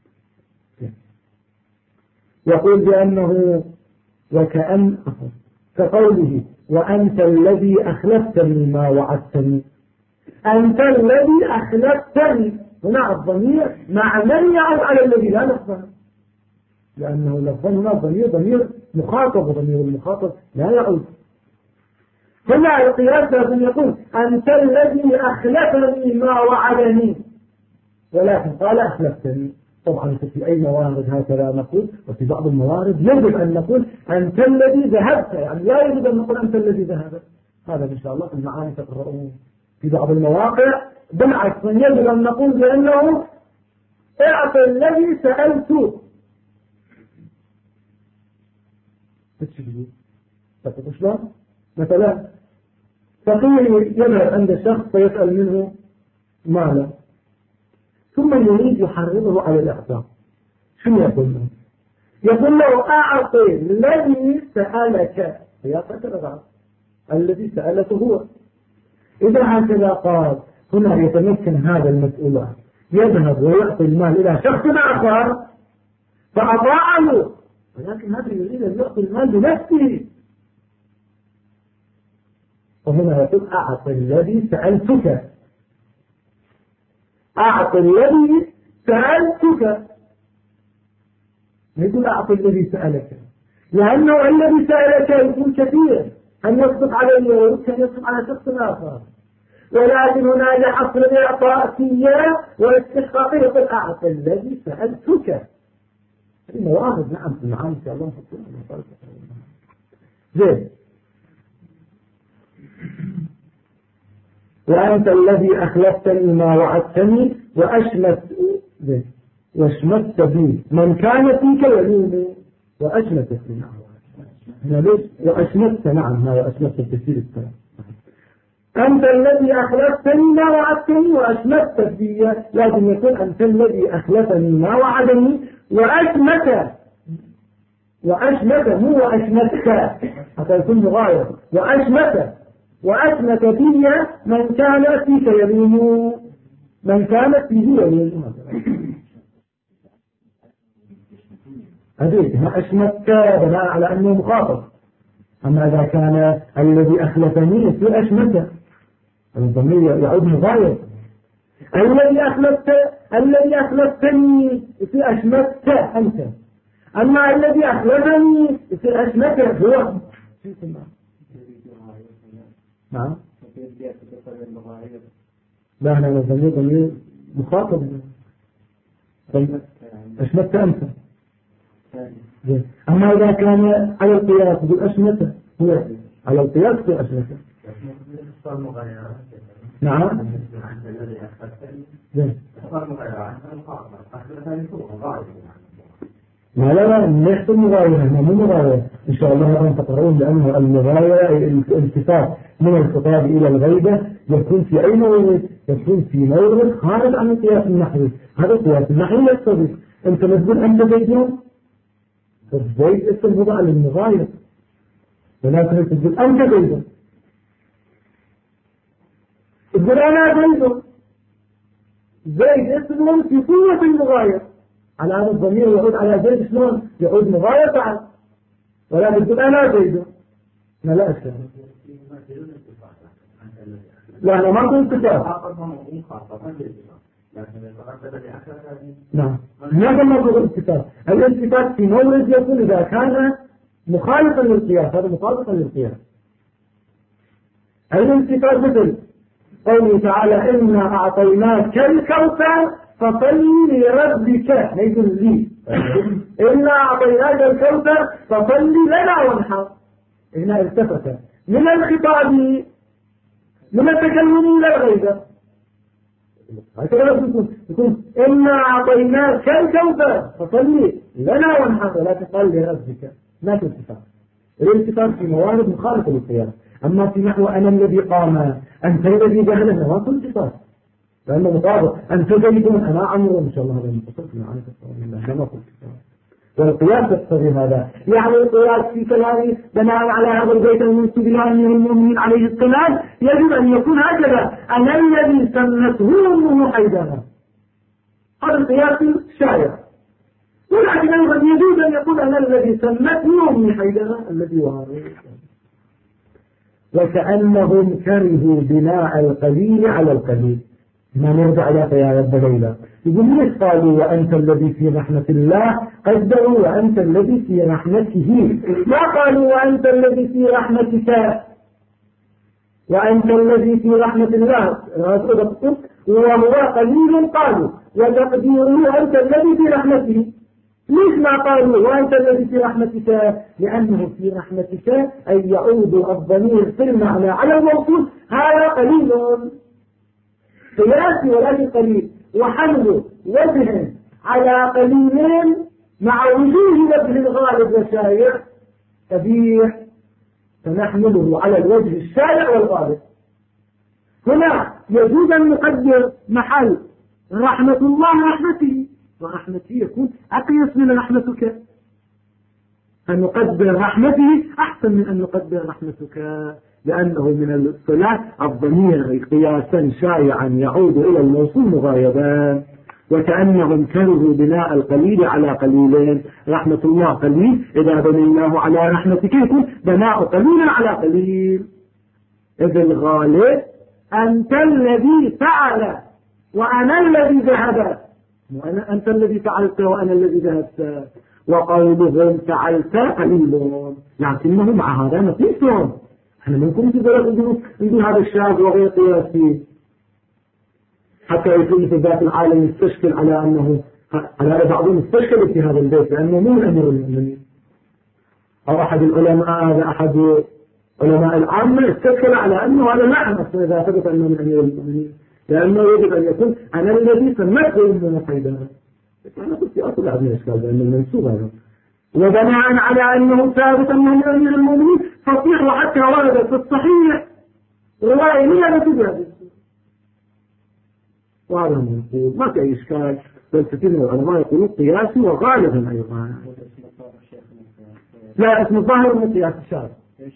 [SPEAKER 1] يقول بأنه وكأن كقوله وأنت الذي أخلفتني ما وعدتني، أنت الذي أخلفتني، هنا الضمير مع من يعود على الذي لا لفظا، لأنه لفظا هنا ضمير مخاطب، وضمير المخاطب لا يعود. هنا القياس لازم يقول أنت الذي أخلفني ما وعدني، ولكن قال أخلفتني. طبعا في أي موارد هكذا نقول، وفي بعض الموارد يجب أن نقول أنت الذي ذهبت، يعني لا يجب أن نقول أنت الذي ذهبت. هذا إن شاء الله في المعاني تقرؤون. في بعض المواقع بالعكس يجب أن نقول بأنه اعطي الذي سألته. تقول شلون؟ مثلا فقير يذهب عند شخص فيسأل منه مالا، ثم يريد يحرضه على الإعطاء، شو يقول له؟ يقول له أعطي الذي سألك، يا فترة الذي سألته هو. إذا هكذا قال هنا يتمكن هذا المسؤول يذهب ويعطي المال إلى شخص آخر فأطاعه، ولكن هذا يريد أن يعطي المال بنفسه. وهنا يقول أعطي الذي سألتك، أعطي الذي سألتك، يقول أعطي الذي سألك، لأنه الذي سألك يكون كثير، أن يصدق عليه ويمكن يصدق على شخص آخر، ولكن هنا يحصل الإعطاء فيه والاستحقاق يقول أعطي الذي سألتك. المواهب نعم في المعاني إن شاء الله زين. وأنت الذي أخلفتني ما وعدتني وأشمت بي من كان فيك يلومني، وأشمت بي هنا ليش وأشمت؟ نعم هذا أشمت بكثير الكلام. أنت الذي أخلفتني ما وعدتني وأشمت بي، لازم يكون أنت الذي أخلفني ما وعدني وأشمت وأشمت مو وأشمتك حتى يكون مغاير. وأشمت بي من كانت فيك يمين، من كانت فيه يمين. هذه أشمتك بناء على أنه مخاطب. أما إذا كان الذي أخلفني في أشمت الضمير يعود مغاير. الذي أخلفتني في أشمتك أنت، أما الذي أخلفني في أشمتك هو. نعم. لا أنا الضمير مخاطب. أشمتك أنت. أما إذا كان على القياس بالأشمتة هو على القياس بالأشمتة. نعم. لا ليس مغايرة، مو مغايرة إن شاء الله أن تقرؤون، لأنه المغايرة الالتفات من الخطاب إلى الغيبة يكون في أي مورد؟ يكون في مورد خارج عن القياس النحوي. هذا القياس النحوي يستضيف. أنت تقول أنت زيدون، فالزيد اسم وضع للمغاير، ولكن تقول أنت زيدون، تقول أنا زيدون. زيد اسم في قوة المغاير. على هذا الضمير يعود على زيد شلون؟ يعود مغاير بعد، ولكن تقول أنا زيدون. لا أشياء. لا أنا ما أقول كتاب. نعم هذا موضوع الالتفات. الالتفات في مورد يكون إذا كان مخالفا للقياس، هذا مخالفا للقياس. الالتفات مثل قوله تعالى إنا أعطيناك الكوثر فصل لربك، ليس لي. إنا أعطيناك الكوثر فصل لنا وانحر. هنا التفت من الخطاب من التكلم إلى الغيبة. هكذا يكون إنا أعطيناك الكوثر فصل لنا وانحر، لا تصل لربك. ما في التفات. الالتفات في موارد مخالفة للقياس. أما في نحو أنا الذي قام أنت الذي جهلنا ما في التفات، لأنه مطابق. أنت زيدون أنا عمرو، إن شاء الله هذا متصل معنا في ما في التفات. والقياس يقتضي هذا. يعني القياس في كلامه بناء على هذا البيت المنسوب إلى أمير المؤمنين عليه السلام يجب أن يكون هكذا: أنا الذي سمته أمه حيدرا. هذا القياس الشائع. ولكن أيضا يجوز أن يقول أنا الذي سمته أمي حيدرا الذي وهذا. وكأنهم كرهوا بناء القليل على القليل. ما نرجع لك يا رب ليلى. يقول ليش قالوا وأنت الذي في رحمة الله؟ قدروا وأنت الذي في رحمته. ما قالوا وأنت الذي في رحمتك، وأنت الذي في رحمة الله وهو قليل. قالوا وتقديره أنت الذي في رحمته. ليش ما قالوا وأنت الذي في رحمتك؟ لأنه في رحمتك أي يعود الضمير في المعنى على الموصول. هذا قليل قياسي ولكن قليل، وحمل وجه على قليلين مع وجوه وجه الغالب والشائع كبير، فنحمله على الوجه الشائع والغالب. هنا يجوز أن نقدر محل رحمة الله رحمته، ورحمته يكون أقيس من رحمتك. أن نقدر رحمته أحسن من أن نقدر رحمتك، لأنه من الاصطلاح الضمير قياسا شائعا يعود إلى الموصول مغايبا. وكأنهم كرهوا بناء القليل على قليلين. رحمة الله قليل، إذا بنيناه على رحمتك يكون بناء قليل على قليل. إذ الغالب أنت الذي فعل وأنا الذي ذهب، أنت الذي فعلت وأنا الذي ذهبت. وقولهم فعلت قليل، لكنه مع هذا نقيسهم. احنا ممكن نقول هذا الشاذ وغير قياسي حتى يكون في ذات العالم يستشكل على أنه على بعضهم استشكل في هذا البيت لأنه مو من أمير المؤمنين أو أحد العلماء، هذا أحد علماء العامة استشكل على أنه هذا نعم أصلا إذا ثبت أنه من أمير المؤمنين، لأنه يجب أن يكون أنا الذي سمته أمه حيدرا. أنا قلت في أصل هذه الإشكال بأن المنسوب هذا، وبناء على أنه ثابت أنه من أمير المؤمنين فصيح، وحتى ورد في الصحيح رواية لها نتبع. وهذا المنسوب ما في أي إشكال، بل كثير من العلماء يقولون قياسي وغالبا أيضا. لا اسم الظاهر من قياس الشاذ.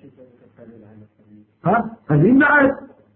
[SPEAKER 1] قليل بعد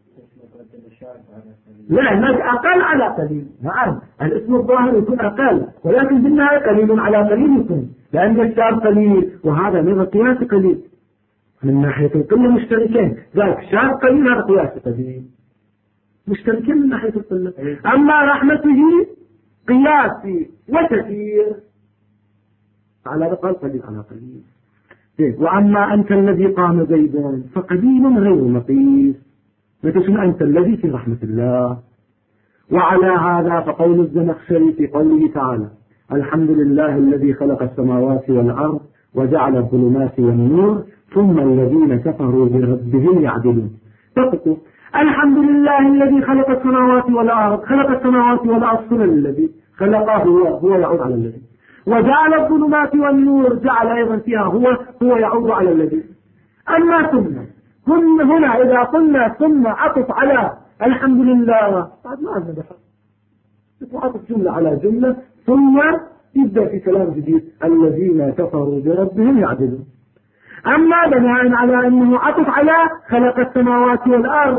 [SPEAKER 1] لا أقل على قليل. نعم الاسم الظاهر يكون أقل ولكن بالنهاية قليل على قليل يكون، لأن الشاذ قليل وهذا من قياس قليل من ناحية القلة مشتركين، ذلك الشاذ قليل هذا قياس قليل مشتركين من ناحية القلة. أما رحمته قياسي وكثير على الأقل قليل على قليل. وأما أنت الذي قام زيد فقليل غير مقيس، فتشن أنت الذي في رحمة الله. وعلى هذا فقول الزمخشري في قوله تعالى الحمد لله الذي خلق السماوات والأرض وجعل الظلمات والنور ثم الذين كفروا بربهم يعدلون. تقول الحمد لله الذي خلق السماوات والأرض، خلق السماوات والأرض ثم الذي خلقه هو يعود على الذي، وجعل الظلمات والنور جعل أيضا فيها هو يعود على الذي. أما ثم هنا إذا قلنا ثم عطف على الحمد لله بعد ما عندنا بحر، عطف جملة على جملة ثم يبدأ في كلام جديد الذين كفروا بربهم يعدلون. أما بناء على أنه عطف على خلق السماوات والأرض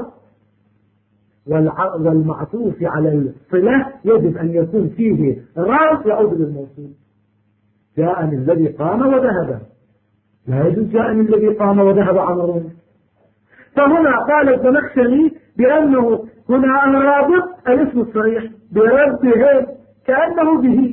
[SPEAKER 1] والمعطوف على الصلة يجب أن يكون فيه راس يعود للموصول. جاءني الذي قام وذهب، لا يجوز جاءني الذي قام وذهب عمر. فهنا قال الزمخشري بأنه هنا الرابط الاسم الصريح بربهم كأنه به،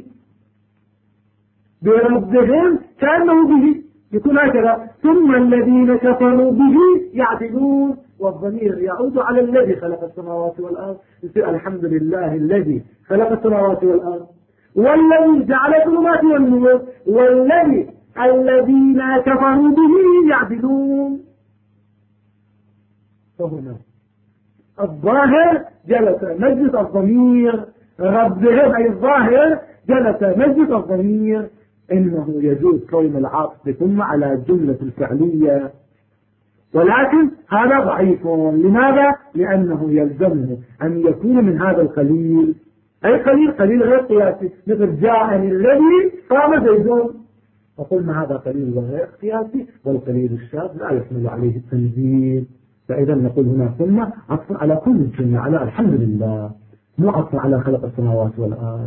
[SPEAKER 1] بربهم كأنه به يكون هكذا ثم الذين كفروا به يعدلون، والضمير يعود على الذي خلق السماوات والأرض. الحمد لله الذي خلق السماوات والأرض والذي جعل الظلمات والنور الذين كفروا به يعدلون. فهنا الظاهر جلس مجلس الضمير ربهم أي الظاهر جلس مجلس الضمير. إنه يجوز كون العاطف ثم على الجملة الفعلية، ولكن هذا ضعيف. لماذا؟ لأنه يلزمه أن يكون من هذا القليل، أي قليل غير قياسي، مثل جاءني الذي قام زيدون، فقلنا هذا قليل غير قياسي، والقليل الشاذ لا يحمل عليه التنزيل. فإذا نقول هنا ثم عطف على كل الجملة على الحمد لله، مو عطف على خلق السماوات والأرض.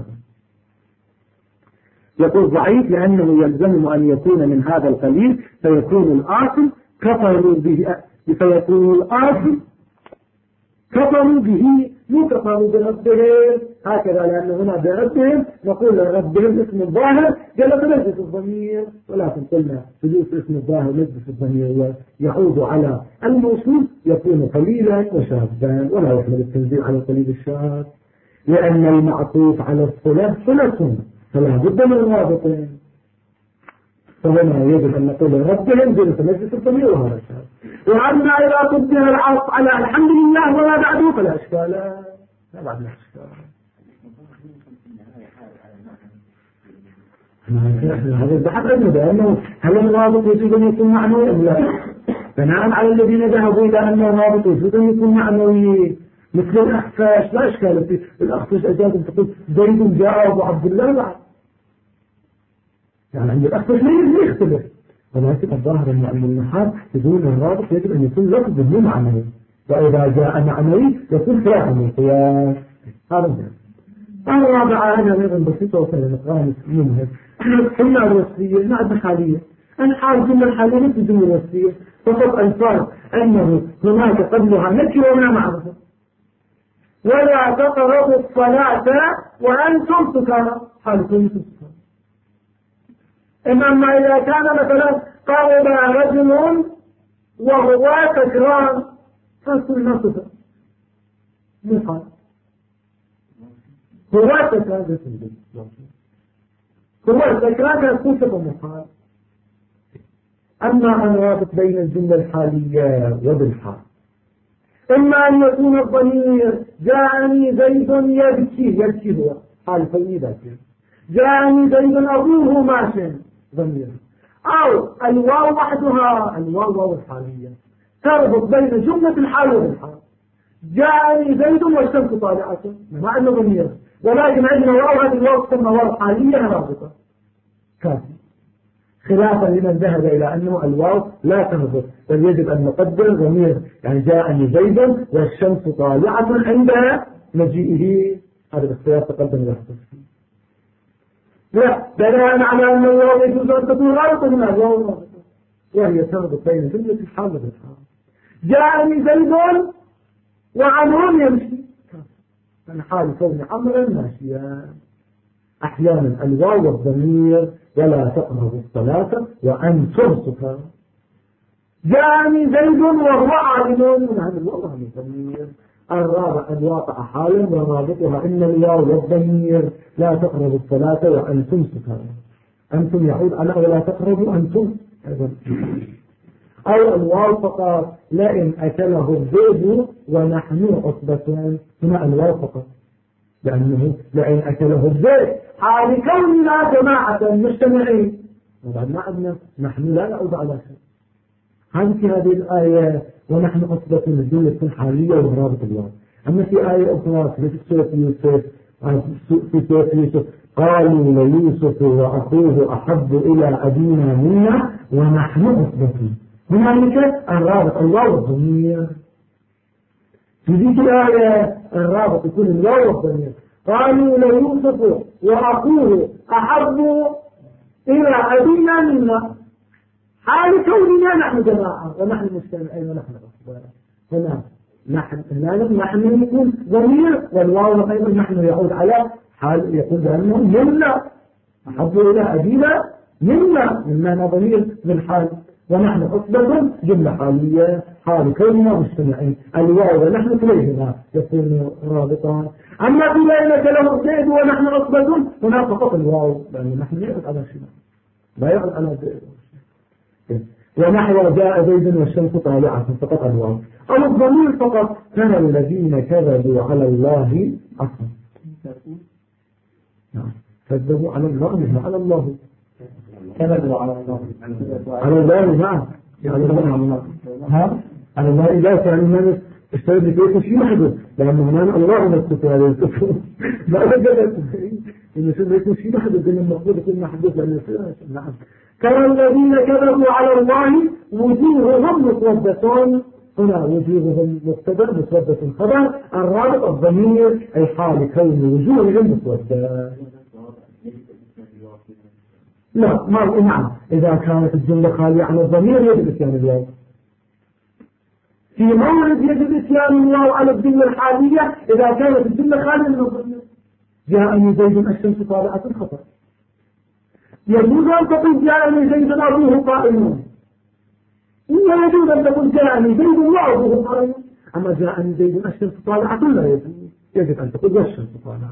[SPEAKER 1] يقول ضعيف لأنه يلزم أن يكون من هذا القليل فيكون الآثم كفروا به، فيكون الآثم كفروا به مو كفروا بربهم هكذا، لأن هنا بربهم نقول ربهم اسم الظاهر جلس مجلس الضمير، ولكن قلنا جلوس اسم الظاهر مجلس الضمير يعود على الموصول يكون قليلا وشاذا ولا يحمل التنزيل على القليل الشاذ، لأن المعطوف على الصلة صلة فلا بد من رابطين. فهنا يجب أن نقول ربهم جلس مجلس الضمير وهذا الشاذ. وأما إذا قدر العطف على الحمد لله وما بعده فلا إشكال، لا بعد لا إشكال. هذا البحث عنه بأنه هل الرابط يجب أن يكون معنوي أم لا؟ بناء على الذين ذهبوا إلى أن الرابط يجب أن يكون معنوي مثل الأخفاش لا إشكال فيه. الأخفاش أجاب تقول زيد جاء أبو عبد الله بعد، يعني عند الأخفاش ما يختلف، ولكن الظاهر أن النحاة يقول الرابط يجب أن يكون لفظ مو معنوي، وإذا جاء معنوي يكون خلاف من القياس. هذا الرابعة هذا أيضا بسيطة وسهلة نقرأها منها. احنا قلنا الوصفية نعد حالية، الحال جملة الحالية مثل جملة الوصفية، فقط أنصار أنه هناك قبلها نكرة ولا معرفة. ولا تقربوا الصلاة وأنتم سكارى، حالكم سكارى. إنما إذا كان مثلا قرب رجل وهو سكران فصل نصفه مقال هو سكران يكون سبب مقال. أما أن رابط بين الجملة الحالية وبالحال، إما أن يكون الضمير جاءني زيد يبكي هو حال فني ذاته، جاءني زيد أبوه ماشٍ ضمير، أو الواو وحدها الواو الحالية تربط بين جملة الحال والحال. جاءني زيد والشمس طالعة مع أنه ضمير، ولكن عندنا واو هذه الواو تسمى واو حالية رابطة كافي. خلافا لمن ذهب إلى أنه الواو لا تهبط، بل يجب أن نقدر ضمير يعني جاءني زيد والشمس طالعة عند مجيئه. هذا الاختيار تقدم له. لا بناء على أن الواو يجوز أن تكون غالطة من الواو وهي تهبط بين جملة الحال والحال. جاءني زيد وعمر يمشي، من حال كون عمرا ماشيا. أحيانا الواو والضمير ولا تقربوا الصلاة وأنتم سكارى. جاءني زيد وهو عالم من هذا الواو والضمير. الرابع الواقع حالا ورابطها إن الواو والضمير لا تقربوا الصلاة وأنتم سكارى. أنتم يعود على ولا تقربوا أنتم أيضا. أو الواو فقط لئن أكله الذئب ونحن عصبة، هنا الواو فقط لأنه لئن أكله الذئب حال كوننا جماعة مجتمعين. وبعد ما عندنا نحن لا نعود على شيء. هذه الآية ونحن عصبة الجملة حالية ورابط الواو. أما في آية أخرى في سورة يوسف قالوا ليوسف وأخوه أحب إلى أبينا منا ونحن عصبة. هنالك الرابط الواو والضمير. في ذيك الآية الرابط يكون الواو والضمير. قالوا ليوسف وأخوه أحب إلى أبينا منا حال كوننا نحن جماعة ونحن مجتمعين ونحن أصبار. هنا نحن يكون ضمير والواو أيضا نحن يعود على حال يقول بأنه منا أحب إلى أبينا منا ضمير بالحال ونحن أصبر جملة حالية حال كوننا مجتمعين. الواو ونحن كليهما يكون رابطان. أما في ليلة له الزيد ونحن أصبر هنا فقط الواو لأن نحن يعود على شيء لا يعود على الزيد. ونحو جاء زيد والشمس طالعة فقط الواو. أو الضمير فقط كان الذين كذبوا على الله أصلا. كذبوا على الله مش على الله. كذبوا على الله نعم على الله لا يعني من اشتري بيته شيء محدود لأنه هنا الله نفسه هذا الكفر ما أجدت إنه بيته شيء محدود إنه المفروض يكون محدود لأنه نعم. كان الذين كذبوا على الله وجوههم مسودة. هنا وجوههم مبتدأ مسودة خبر. الرابط الضمير أي حال كون وجوههم مسودة. لا ما نعم إذا كانت الجملة خالية عن الضمير يجب إتيان الواو. في مورد يجب إتيان الواو على الجملة الحالية إذا كانت الجملة خالية من الضمير. جاءني زيد الشمس طالعة خطر. يجوز أن تقول جاءني زيد أبوه قائم. يجوز أن تقول جاءني زيد وأبوه قائم. أما جاءني زيد الشمس طالعة لا يجوز. يجب أن تقول الشمس طالعة.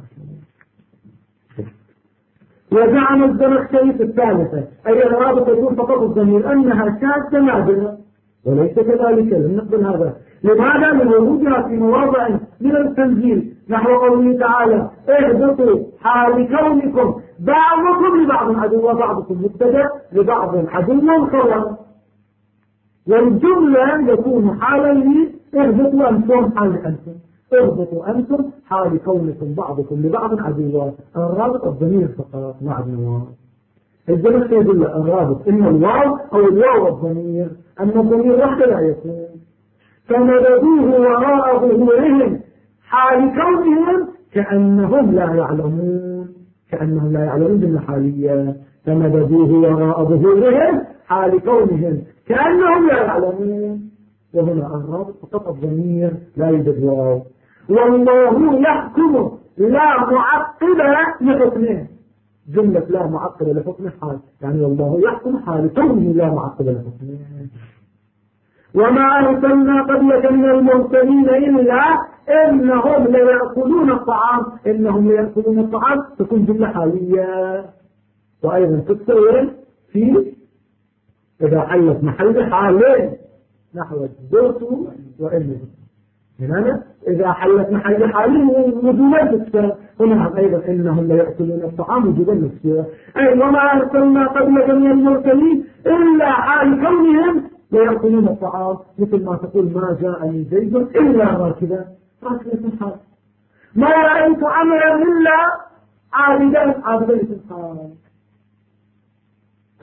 [SPEAKER 1] وزعم الزمخشري في الثالثة أي الرابط يكون فقط الضمير أنها شاذة نادرة وليس كذلك. لم نقبل هذا. لماذا؟ لوجودها في مواضع من التنزيل نحو قوله تعالى اهبطوا حال كونكم بعضكم لبعض عدو وبعضكم مبتدأ لبعض عدو خبر. والجملة يكون حالا لي اهبطوا أنتم حال أنتم اهبطوا أنتم حال كونكم بعضكم لبعض عدوا. الرابط الضمير فقط مع الواو. الزمخشري يدل الرابط إن الواو أو الواو والضمير أن الضمير وحده لا يكون. فمددوه وراء ظهورهم حال كونهم كأنهم لا يعلمون. كأنهم لا يعلمون جملة حالية. فمددوه وراء ظهورهم حال كونهم كأنهم لا يعلمون. وهنا الرابط فقط الضمير لا يوجد واو. والله يحكم لا معقب لحكمه. جملة لا معقب لحكمه حال يعني والله يحكم حال كونه لا معقب لحكمه. وما أرسلنا قبلك من المرسلين إلا إنهم ليأكلون الطعام. إنهم ليأكلون الطعام تكون جملة حالية. وأيضا تتصور في إذا حلت محل حالين نحو الزوت وإنه هنا إذا حلت محل حالين وجوبا تكسر. هنا أيضا إنهم ليأكلون الطعام وجوبا تكسر. أي وما أرسلنا قبلك من المرسلين إلا حال كونهم ليأكلون الطعام. مثل ما تقول ما جاءني زيد إلا راكبا الحال. ما رأيت عملا إلا عابدا في الحال.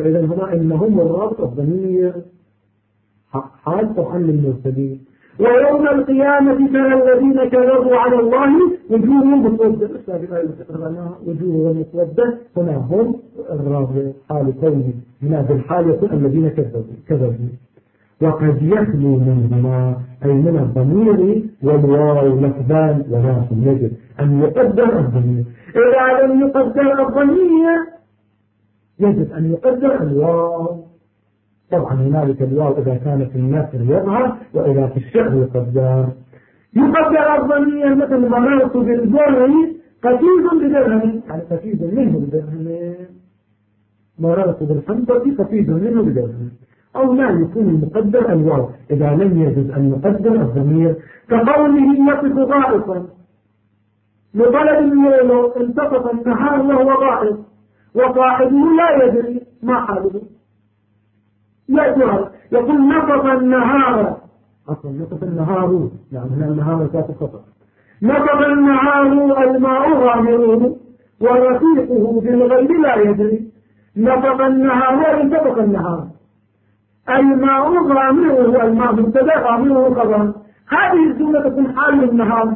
[SPEAKER 1] فإذا هنا إنهم الرابط الضمير حال طبعا للمرسلين. ويوم القيامة ترى الذين كذبوا على الله وجوههم مسودة، وجوههم مسودة، هنا هم الرابط حال كونه هنا بالحال يكون الذين كذبوا. وقد يخلو منهما أي من الضمير والواو لفظان ولكن يجب أن يقدر الضمير. إذا لم يقدر الضمير يجب أن يقدر الواو. طبعا هنالك الواو إذا كان في النثر يظهر وإذا في الشعر يقدر الضمير مثل مررت بالبر قتيل بدرهم، يعني قتيل منه بدرهم. مررت بالحنطة قتيل منه بدرهم. أو ما يكون المقدر الواو إذا لم يجوز أن نقدر الضمير، كقوله يقف غائطا لطلب الليل انتصف النهار وهو غائط وصاحبه لا يدري ما حاله، يقول نصف النهار، أصلا نصف النهار، يعني هنا النهار ذات خطأ، نصف النهار الماء غامره ورفيقه بالغيب لا يدري، نصف النهار وانتفق النهار، الماء غامره، الماء مبتدا غامره خبر. هذه الجملة تكون حال النهار.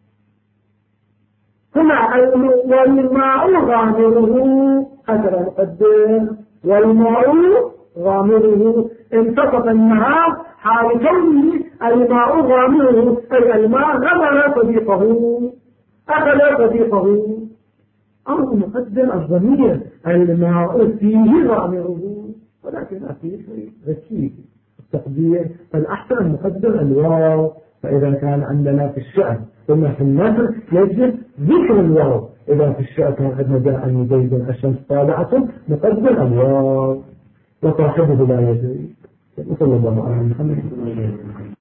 [SPEAKER 1] هنا والماء غامره هكذا نقدر، والماء غامره انتصف النهار حال كونه الماء غامره، أي الماء غمر صديقه أخذ صديقه. أو نقدر الضمير الماء فيه غامره، ولكن أكيد ذكي التقدير، فالأحسن نقدر الواو. فإذا كان عندنا في الشعر ثم في النثر يجب ذكر الواو. إذا في الشعر كان عندنا جاء زيد الشمس طالعة نقدر الواو وصاحبه لا يدري. وصلى الله على محمد.